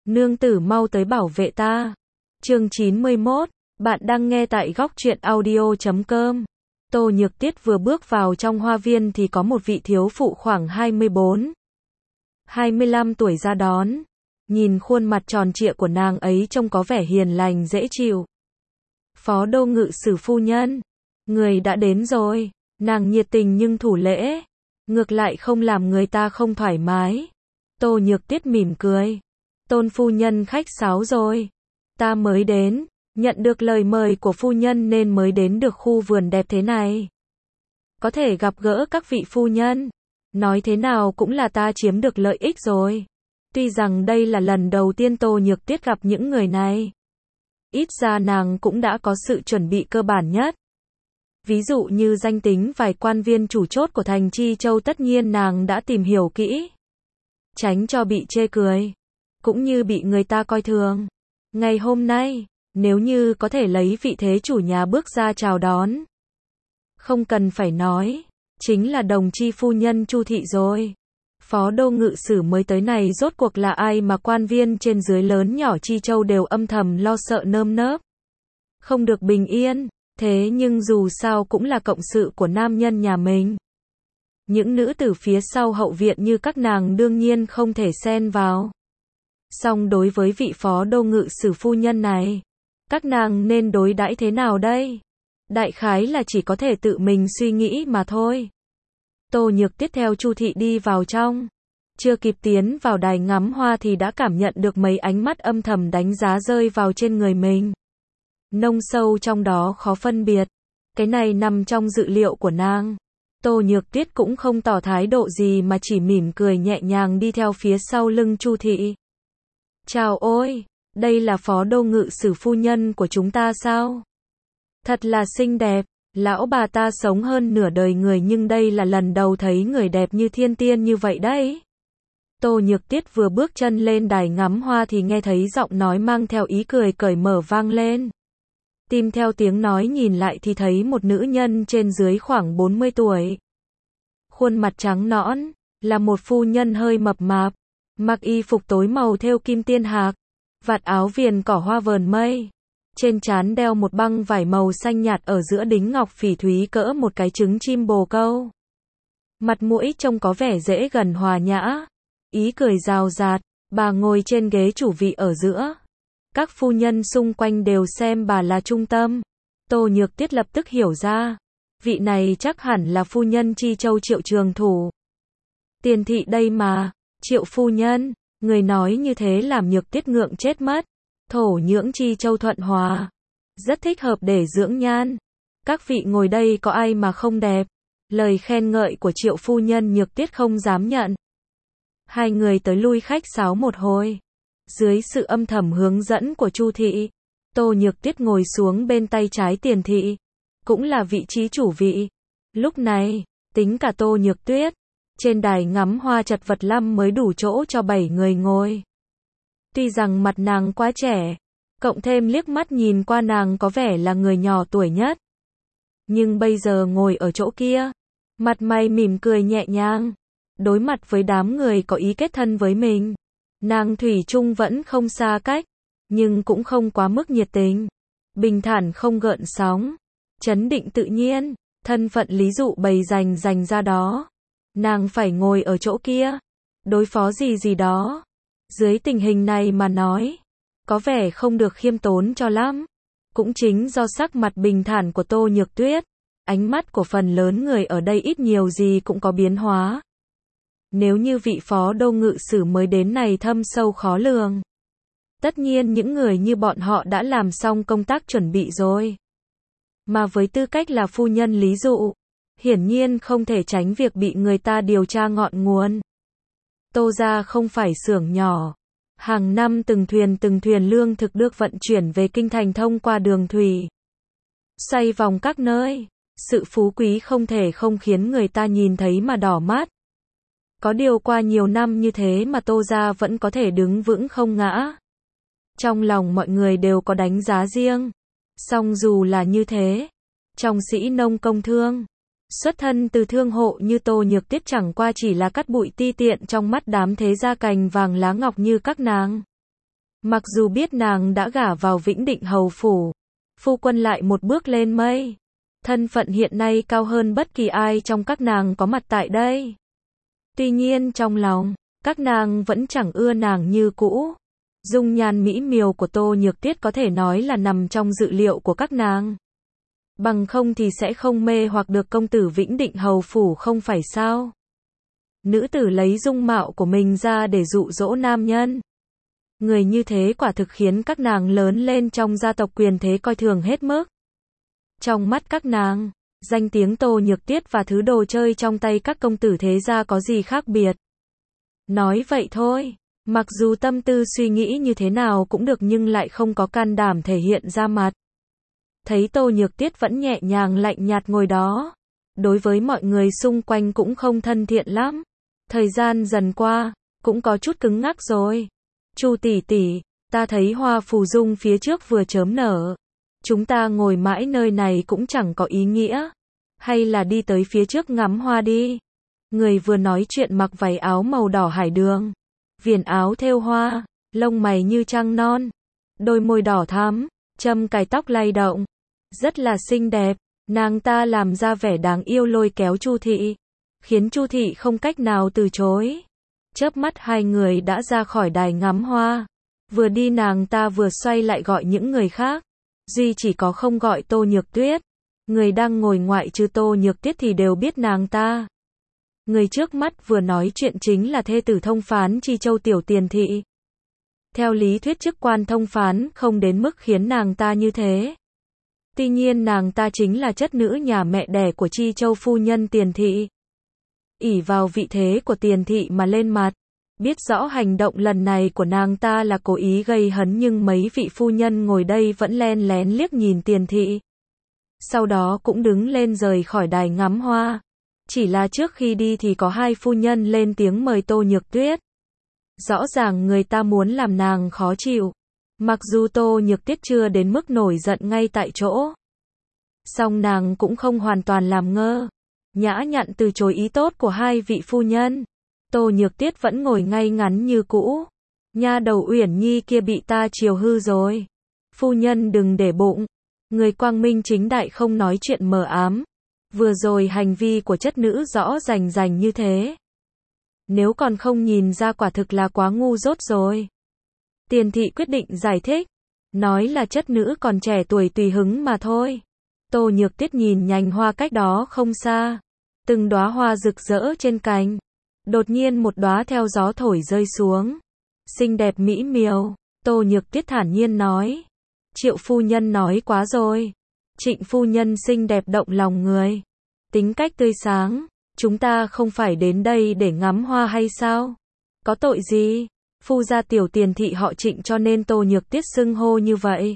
Nương tử mau tới bảo vệ ta. Chương 91, bạn đang nghe tại góc truyện audio.com. Tô Nhược Tiết vừa bước vào trong hoa viên thì có một vị thiếu phụ khoảng 24, 25 tuổi ra đón. Nhìn khuôn mặt tròn trịa của nàng ấy trông có vẻ hiền lành dễ chịu. Phó đô ngự sử phu nhân, người đã đến rồi. Nàng nhiệt tình nhưng thủ lễ, ngược lại không làm người ta không thoải mái. Tô Nhược Tiết mỉm cười. Tôn phu nhân khách sáo rồi. Ta mới đến, nhận được lời mời của phu nhân nên mới đến được khu vườn đẹp thế này. Có thể gặp gỡ các vị phu nhân, nói thế nào cũng là ta chiếm được lợi ích rồi. Tuy rằng đây là lần đầu tiên Tô Nhược Tiết gặp những người này, ít ra nàng cũng đã có sự chuẩn bị cơ bản nhất. Ví dụ như danh tính vài quan viên chủ chốt của thành Chi Châu tất nhiên nàng đã tìm hiểu kỹ, tránh cho bị chê cười, cũng như bị người ta coi thường. Ngày hôm nay, nếu như có thể lấy vị thế chủ nhà bước ra chào đón, không cần phải nói, chính là đồng chi phu nhân Chu Thị rồi. Phó đô ngự sử mới tới này rốt cuộc là ai mà quan viên trên dưới lớn nhỏ Chi Châu đều âm thầm lo sợ nơm nớp, không được bình yên. Thế nhưng dù sao cũng là cộng sự của nam nhân nhà mình. Những nữ tử phía sau hậu viện như các nàng đương nhiên không thể xen vào. Song đối với vị phó đô ngự sử phu nhân này, các nàng nên đối đãi thế nào đây? Đại khái là chỉ có thể tự mình suy nghĩ mà thôi. Tô Nhược Tiết theo Chu Thị đi vào trong. Chưa kịp tiến vào đài ngắm hoa thì đã cảm nhận được mấy ánh mắt âm thầm đánh giá rơi vào trên người mình. Nông sâu trong đó khó phân biệt. Cái này nằm trong dự liệu của nàng. Tô Nhược Tiết cũng không tỏ thái độ gì mà chỉ mỉm cười nhẹ nhàng đi theo phía sau lưng Chu Thị. Chào ôi, đây là phó đô ngự sử phu nhân của chúng ta sao? Thật là xinh đẹp, lão bà ta sống hơn nửa đời người nhưng đây là lần đầu thấy người đẹp như thiên tiên như vậy đấy. Tô Nhược Tiết vừa bước chân lên đài ngắm hoa thì nghe thấy giọng nói mang theo ý cười cởi mở vang lên. Tìm theo tiếng nói nhìn lại thì thấy một nữ nhân trên dưới khoảng 40 tuổi. Khuôn mặt trắng nõn, là một phu nhân hơi mập mạp, mặc y phục tối màu thêu kim tiên hạc, vạt áo viền cỏ hoa vờn mây. Trên trán đeo một băng vải màu xanh nhạt, ở giữa đính ngọc phỉ thúy cỡ một cái trứng chim bồ câu. Mặt mũi trông có vẻ dễ gần hòa nhã, ý cười rào rạt, bà ngồi trên ghế chủ vị ở giữa. Các phu nhân xung quanh đều xem bà là trung tâm. Tô Nhược Tiết lập tức hiểu ra, vị này chắc hẳn là phu nhân Chi Châu Triệu Trường Thủ. Tiền thị đây mà, Triệu phu nhân, người nói như thế làm Nhược Tiết ngượng chết mất. Thổ nhưỡng Chi Châu thuận hòa, rất thích hợp để dưỡng nhan. Các vị ngồi đây có ai mà không đẹp? Lời khen ngợi của Triệu phu nhân Nhược Tiết không dám nhận. Hai người tới lui khách sáo một hồi. Dưới sự âm thầm hướng dẫn của Chu Thị, Tô Nhược Tiết ngồi xuống bên tay trái Tiền thị, cũng là vị trí chủ vị. Lúc này, tính cả Tô Nhược Tiết, trên đài ngắm hoa chật vật lắm mới đủ chỗ cho 7 người ngồi. Tuy rằng mặt nàng quá trẻ, cộng thêm liếc mắt nhìn qua nàng có vẻ là người nhỏ tuổi nhất, nhưng bây giờ ngồi ở chỗ kia, mặt mày mỉm cười nhẹ nhàng, đối mặt với đám người có ý kết thân với mình. Nàng thủy chung vẫn không xa cách, nhưng cũng không quá mức nhiệt tình. Bình thản không gợn sóng, trấn định tự nhiên, thân phận lý dụ bày rành ra đó. Nàng phải ngồi ở chỗ kia, đối phó gì đó. Dưới tình hình này mà nói, có vẻ không được khiêm tốn cho lắm. Cũng chính do sắc mặt bình thản của Tô Nhược Tuyết, ánh mắt của phần lớn người ở đây ít nhiều gì cũng có biến hóa. Nếu như vị phó đô ngự sử mới đến này thâm sâu khó lường, tất nhiên những người như bọn họ đã làm xong công tác chuẩn bị rồi. Mà với tư cách là phu nhân lý dụ, hiển nhiên không thể tránh việc bị người ta điều tra ngọn nguồn. Tô gia không phải xưởng nhỏ. Hàng năm từng thuyền lương thực được vận chuyển về kinh thành thông qua đường thủy, xoay vòng các nơi. Sự phú quý không thể không khiến người ta nhìn thấy mà đỏ mắt. Có điều qua nhiều năm như thế mà Tô gia vẫn có thể đứng vững không ngã. Trong lòng mọi người đều có đánh giá riêng. Song dù là như thế, trong sĩ nông công thương, xuất thân từ thương hộ như Tô Nhược Tiết chẳng qua chỉ là cát bụi ti tiện trong mắt đám thế gia cành vàng lá ngọc như các nàng. Mặc dù biết nàng đã gả vào Vĩnh Định hầu phủ, phu quân lại một bước lên mây. Thân phận hiện nay cao hơn bất kỳ ai trong các nàng có mặt tại đây. Tuy nhiên trong lòng, các nàng vẫn chẳng ưa nàng như cũ. Dung nhan mỹ miều của Tô Nhược Tuyết có thể nói là nằm trong dự liệu của các nàng. Bằng không thì sẽ không mê hoặc được công tử Vĩnh Định hầu phủ không phải sao? Nữ tử lấy dung mạo của mình ra để dụ dỗ nam nhân. Người như thế quả thực khiến các nàng lớn lên trong gia tộc quyền thế coi thường hết mức. Trong mắt các nàng, danh tiếng Tô Nhược Tuyết và thứ đồ chơi trong tay các công tử thế gia có gì khác biệt. Nói vậy thôi, mặc dù tâm tư suy nghĩ như thế nào cũng được nhưng lại không có can đảm thể hiện ra mặt. Thấy Tô Nhược Tuyết vẫn nhẹ nhàng lạnh nhạt ngồi đó, đối với mọi người xung quanh cũng không thân thiện lắm. Thời gian dần qua, cũng có chút cứng ngắc rồi. Chu tỷ tỷ, ta thấy hoa phù dung phía trước vừa chớm nở. Chúng ta ngồi mãi nơi này cũng chẳng có ý nghĩa. Hay là đi tới phía trước ngắm hoa đi. Người vừa nói chuyện mặc váy áo màu đỏ hải đường. Viền áo thêu hoa, lông mày như trăng non. Đôi môi đỏ thắm, châm cài tóc lay động. Rất là xinh đẹp, nàng ta làm ra vẻ đáng yêu lôi kéo Chu thị. Khiến Chu thị không cách nào từ chối. Chớp mắt hai người đã ra khỏi đài ngắm hoa. Vừa đi nàng ta vừa xoay lại gọi những người khác. Duy chỉ có không gọi Tô Nhược Tuyết. Người đang ngồi ngoại trừ Tô Nhược Tuyết thì đều biết nàng ta. Người trước mắt vừa nói chuyện chính là thê tử thông phán Chi Châu Tiểu Tiền Thị. Theo lý thuyết chức quan thông phán không đến mức khiến nàng ta như thế. Tuy nhiên nàng ta chính là chất nữ nhà mẹ đẻ của Chi Châu phu nhân Tiền Thị. Ỷ vào vị thế của Tiền Thị mà lên mặt. Biết rõ hành động lần này của nàng ta là cố ý gây hấn nhưng mấy vị phu nhân ngồi đây vẫn len lén liếc nhìn Tiền Thị. Sau đó cũng đứng lên rời khỏi đài ngắm hoa. Chỉ là trước khi đi thì có hai phu nhân lên tiếng mời Tô Nhược Tuyết. Rõ ràng người ta muốn làm nàng khó chịu. Mặc dù Tô Nhược Tuyết chưa đến mức nổi giận ngay tại chỗ. Song nàng cũng không hoàn toàn làm ngơ. Nhã nhặn từ chối ý tốt của hai vị phu nhân. Tô Nhược Tuyết vẫn ngồi ngay ngắn như cũ. Nha đầu Uyển Nhi kia bị ta chiều hư rồi. Phu nhân đừng để bụng. Người quang minh chính đại không nói chuyện mờ ám. Vừa rồi hành vi của chất nữ rõ rành rành như thế. Nếu còn không nhìn ra quả thực là quá ngu dốt rồi. Tiền Thị quyết định giải thích. Nói là chất nữ còn trẻ tuổi tùy hứng mà thôi. Tô Nhược Tuyết nhìn nhành hoa cách đó không xa. Từng đóa hoa rực rỡ trên cành. Đột nhiên một đóa theo gió thổi rơi xuống. Xinh đẹp mỹ miều. Tô Nhược Tuyết thản nhiên nói. Triệu phu nhân nói quá rồi. Trịnh phu nhân xinh đẹp động lòng người. Tính cách tươi sáng. Chúng ta không phải đến đây để ngắm hoa hay sao? Có tội gì? Phu gia Tiểu Tiền Thị họ Trịnh cho nên Tô Nhược Tuyết xưng hô như vậy.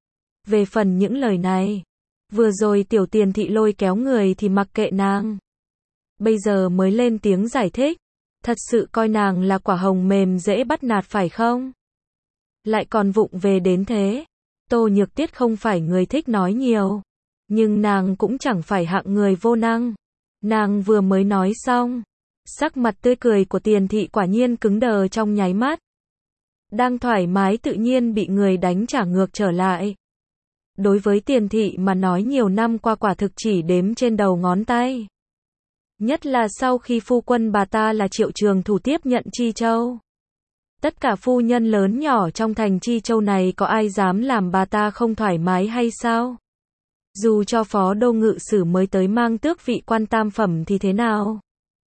Về phần những lời này, vừa rồi Tiểu Tiền Thị lôi kéo người thì mặc kệ nàng. Bây giờ mới lên tiếng giải thích. Thật sự coi nàng là quả hồng mềm dễ bắt nạt phải không? Lại còn vụng về đến thế. Tô Nhược Tuyết không phải người thích nói nhiều. Nhưng nàng cũng chẳng phải hạng người vô năng. Nàng vừa mới nói xong. Sắc mặt tươi cười của Tiền Thị quả nhiên cứng đờ trong nháy mắt. Đang thoải mái tự nhiên bị người đánh trả ngược trở lại. Đối với Tiền Thị mà nói nhiều năm qua quả thực chỉ đếm trên đầu ngón tay. Nhất là sau khi phu quân bà ta là Triệu Trường Thủ tiếp nhận Chi Châu. Tất cả phu nhân lớn nhỏ trong thành Chi Châu này có ai dám làm bà ta không thoải mái hay sao? Dù cho phó đô ngự sử mới tới mang tước vị quan tam phẩm thì thế nào?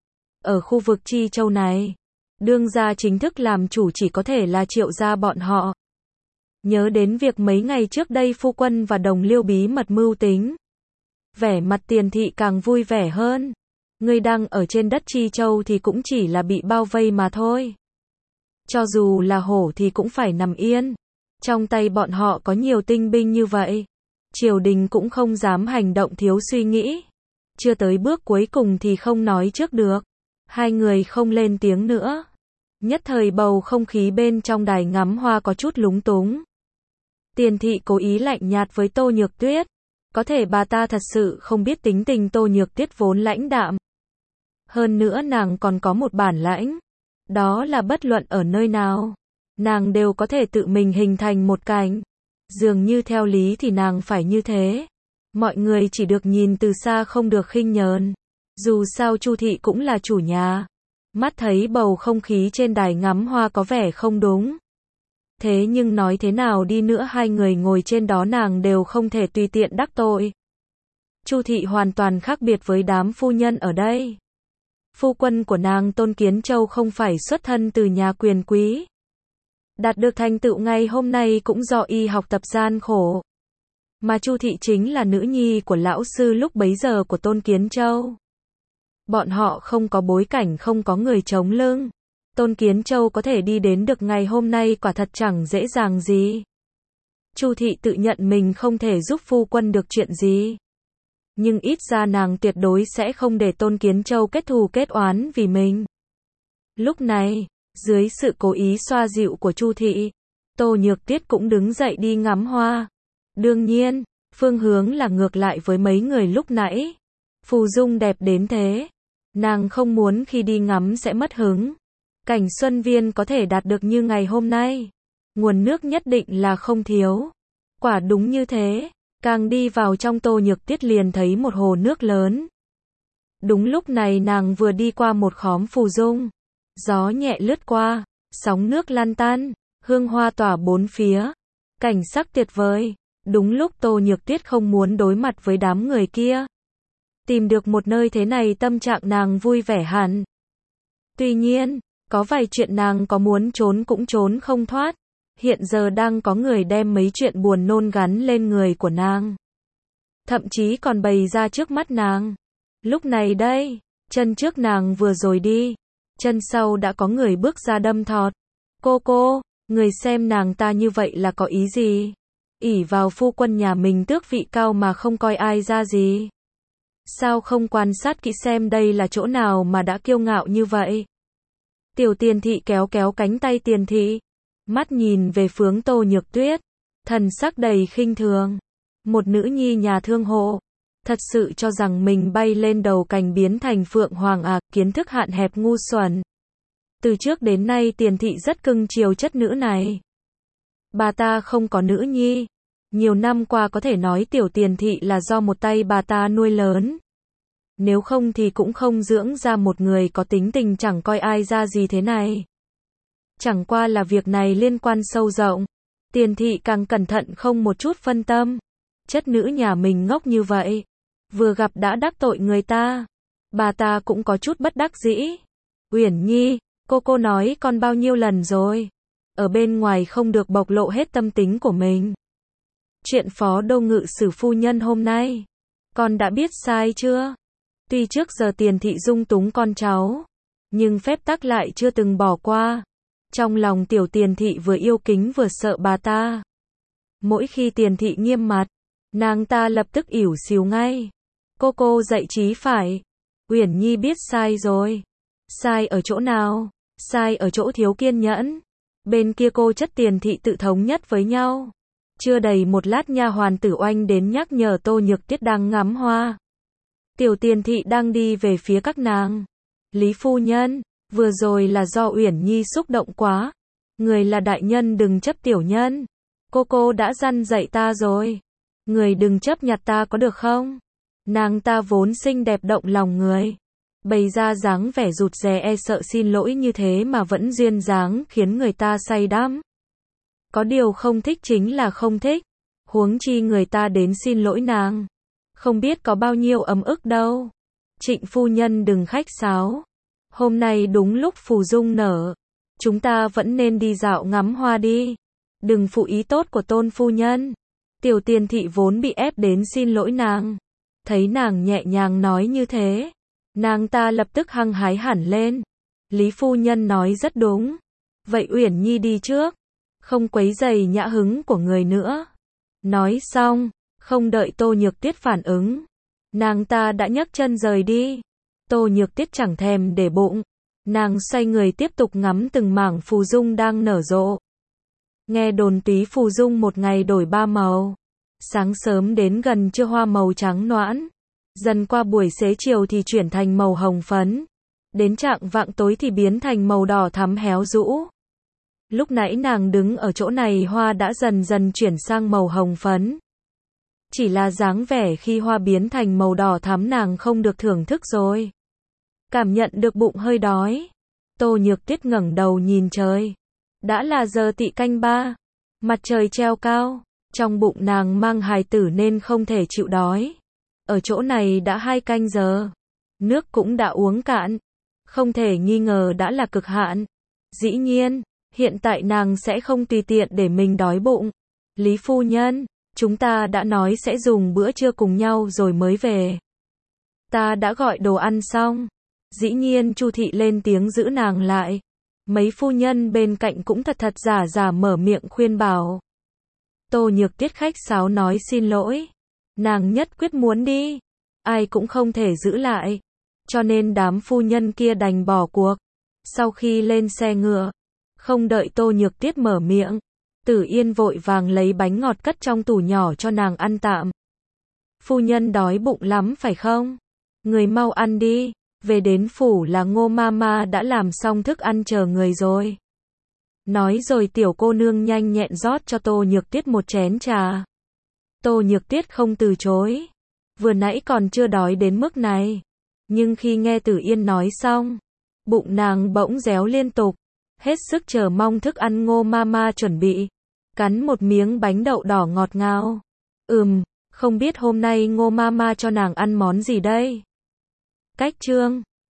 Ở khu vực Chi Châu này, đương gia chính thức làm chủ chỉ có thể là Triệu gia bọn họ. Nhớ đến việc mấy ngày trước đây phu quân và Đồng Liêu bí mật mưu tính. Vẻ mặt Tiền Thị càng vui vẻ hơn. Ngươi đang ở trên đất Chi Châu thì cũng chỉ là bị bao vây mà thôi. Cho dù là hổ thì cũng phải nằm yên. Trong tay bọn họ có nhiều tinh binh như vậy. Triều đình cũng không dám hành động thiếu suy nghĩ. Chưa tới bước cuối cùng thì không nói trước được. Hai người không lên tiếng nữa. Nhất thời bầu không khí bên trong đài ngắm hoa có chút lúng túng. Tiền Thị cố ý lạnh nhạt với Tô Nhược Tuyết. Có thể bà ta thật sự không biết tính tình Tô Nhược Tuyết vốn lãnh đạm. Hơn nữa nàng còn có một bản lãnh. Đó là bất luận ở nơi nào, nàng đều có thể tự mình hình thành một cảnh. Dường như theo lý thì nàng phải như thế. Mọi người chỉ được nhìn từ xa không được khinh nhờn. Dù sao Chu thị cũng là chủ nhà. Mắt thấy bầu không khí trên đài ngắm hoa có vẻ không đúng. Thế nhưng nói thế nào đi nữa hai người ngồi trên đó nàng đều không thể tùy tiện đắc tội. Chu thị hoàn toàn khác biệt với đám phu nhân ở đây. Phu quân của nàng Tôn Kiến Châu không phải xuất thân từ nhà quyền quý. Đạt được thành tựu ngày hôm nay cũng do y học tập gian khổ. Mà Chu thị chính là nữ nhi của lão sư lúc bấy giờ của Tôn Kiến Châu. Bọn họ không có bối cảnh, không có người chống lưng. Tôn Kiến Châu có thể đi đến được ngày hôm nay quả thật chẳng dễ dàng gì. Chu thị tự nhận mình không thể giúp phu quân được chuyện gì. Nhưng ít ra nàng tuyệt đối sẽ không để Tôn Kiến Châu kết thù kết oán vì mình. Lúc này, dưới sự cố ý xoa dịu của Chu thị, Tô Nhược Tiết cũng đứng dậy đi ngắm hoa. Đương nhiên, phương hướng là ngược lại với mấy người lúc nãy. Phù dung đẹp đến thế. Nàng không muốn khi đi ngắm sẽ mất hứng. Cảnh xuân viên có thể đạt được như ngày hôm nay. Nguồn nước nhất định là không thiếu. Quả đúng như thế. Càng đi vào trong Tô Nhược Tiết liền thấy một hồ nước lớn. Đúng lúc này nàng vừa đi qua một khóm phù dung. Gió nhẹ lướt qua, sóng nước lan tan, hương hoa tỏa bốn phía. Cảnh sắc tuyệt vời. Đúng lúc Tô Nhược Tiết không muốn đối mặt với đám người kia. Tìm được một nơi thế này tâm trạng nàng vui vẻ hẳn. Tuy nhiên, có vài chuyện nàng có muốn trốn cũng trốn không thoát. Hiện giờ đang có người đem mấy chuyện buồn nôn gắn lên người của nàng. Thậm chí còn bày ra trước mắt nàng. Lúc này đây, chân trước nàng vừa rồi đi. Chân sau đã có người bước ra đâm thọt. Cô, người xem nàng ta như vậy là có ý gì? Ỷ vào phu quân nhà mình tước vị cao mà không coi ai ra gì. Sao không quan sát kỹ xem đây là chỗ nào mà đã kiêu ngạo như vậy? Tiểu Tiền thị kéo cánh tay Tiền thị. Mắt nhìn về hướng Tô Nhược Tuyết. Thần sắc đầy khinh thường. Một nữ nhi nhà thương hộ. Thật sự cho rằng mình bay lên đầu cành biến thành phượng hoàng à, kiến thức hạn hẹp ngu xuẩn. Từ trước đến nay Tiền thị rất cưng chiều chất nữ này. Bà ta không có nữ nhi. Nhiều năm qua có thể nói Tiểu Tiền thị là do một tay bà ta nuôi lớn. Nếu không thì cũng không dưỡng ra một người có tính tình chẳng coi ai ra gì thế này. Chẳng qua là việc này liên quan sâu rộng. Tiền thị càng cẩn thận không một chút phân tâm. Chất nữ nhà mình ngốc như vậy. Vừa gặp đã đắc tội người ta. Bà ta cũng có chút bất đắc dĩ. Uyển Nhi, cô nói con bao nhiêu lần rồi. Ở bên ngoài không được bộc lộ hết tâm tính của mình. Chuyện phó đô ngự sử phu nhân hôm nay. Con đã biết sai chưa? Tuy trước giờ Tiền thị dung túng con cháu. Nhưng phép tắc lại chưa từng bỏ qua. Trong lòng Tiểu Tiền thị vừa yêu kính vừa sợ bà ta. Mỗi khi Tiền thị nghiêm mặt, nàng ta lập tức ỉu xìu ngay. Cô dạy trí phải. Uyển Nhi biết sai rồi. Sai ở chỗ nào? Sai ở chỗ thiếu kiên nhẫn. Bên kia cô chất Tiền thị tự thống nhất với nhau. Chưa đầy một lát nha hoàn Tử Oanh đến nhắc nhở Tô Nhược Tiết đang ngắm hoa. Tiểu Tiền thị đang đi về phía các nàng. Lý phu nhân, vừa rồi là do Uyển Nhi xúc động quá. Người là đại nhân đừng chấp tiểu nhân. Cô đã dặn dạy ta rồi. Người đừng chấp nhặt ta có được không? Nàng ta vốn xinh đẹp động lòng người. Bày ra dáng vẻ rụt rè e sợ xin lỗi như thế mà vẫn duyên dáng khiến người ta say đắm. Có điều không thích chính là không thích. Huống chi người ta đến xin lỗi nàng. Không biết có bao nhiêu ấm ức đâu. Trịnh phu nhân đừng khách sáo. Hôm nay đúng lúc phù dung nở. Chúng ta vẫn nên đi dạo ngắm hoa đi. Đừng phụ ý tốt của Tôn phu nhân. Tiểu Tiền thị vốn bị ép đến xin lỗi nàng. Thấy nàng nhẹ nhàng nói như thế. Nàng ta lập tức hăng hái hẳn lên. Lý phu nhân nói rất đúng. Vậy Uyển Nhi đi trước. Không quấy rầy nhã hứng của người nữa. Nói xong, không đợi Tô Nhược Tiết phản ứng. Nàng ta đã nhấc chân rời đi. Tô Nhược Tiết chẳng thèm để bụng. Nàng xoay người tiếp tục ngắm từng mảng phù dung đang nở rộ. Nghe đồn túy phù dung một ngày đổi 3 màu. Sáng sớm đến gần trưa hoa màu trắng noãn. Dần qua buổi xế chiều thì chuyển thành màu hồng phấn. Đến chạng vạng tối thì biến thành màu đỏ thắm héo rũ. Lúc nãy nàng đứng ở chỗ này hoa đã dần dần chuyển sang màu hồng phấn. Chỉ là dáng vẻ khi hoa biến thành màu đỏ thắm nàng không được thưởng thức rồi. Cảm nhận được bụng hơi đói. Tô Nhược Tuyết ngẩng đầu nhìn trời. Đã là giờ tị canh 3. Mặt trời treo cao. Trong bụng nàng mang hài tử nên không thể chịu đói. Ở chỗ này đã 2 canh giờ. Nước cũng đã uống cạn. Không thể nghi ngờ đã là cực hạn. Dĩ nhiên, hiện tại nàng sẽ không tùy tiện để mình đói bụng. Lý phu nhân, chúng ta đã nói sẽ dùng bữa trưa cùng nhau rồi mới về. Ta đã gọi đồ ăn xong. Dĩ nhiên Chu thị lên tiếng giữ nàng lại. Mấy phu nhân bên cạnh cũng thật giả mở miệng khuyên bảo. Tô Nhược Tuyết khách sáo nói xin lỗi. Nàng nhất quyết muốn đi. Ai cũng không thể giữ lại. Cho nên đám phu nhân kia đành bỏ cuộc. Sau khi lên xe ngựa, không đợi Tô Nhược Tuyết mở miệng, Tử Yên vội vàng lấy bánh ngọt cất trong tủ nhỏ cho nàng ăn tạm. Phu nhân đói bụng lắm phải không? Người mau ăn đi. Về đến phủ là Ngô Mama đã làm xong thức ăn chờ người rồi. Nói rồi tiểu cô nương nhanh nhẹn rót cho Tô Nhược Tuyết một chén trà. Tô Nhược Tuyết không từ chối. Vừa nãy còn chưa đói đến mức này. Nhưng khi nghe Tử Yên nói xong, bụng nàng bỗng réo liên tục. Hết sức chờ mong thức ăn Ngô Mama chuẩn bị. Cắn một miếng bánh đậu đỏ ngọt ngào. Không biết hôm nay Ngô Mama cho nàng ăn món gì đây? Cách chương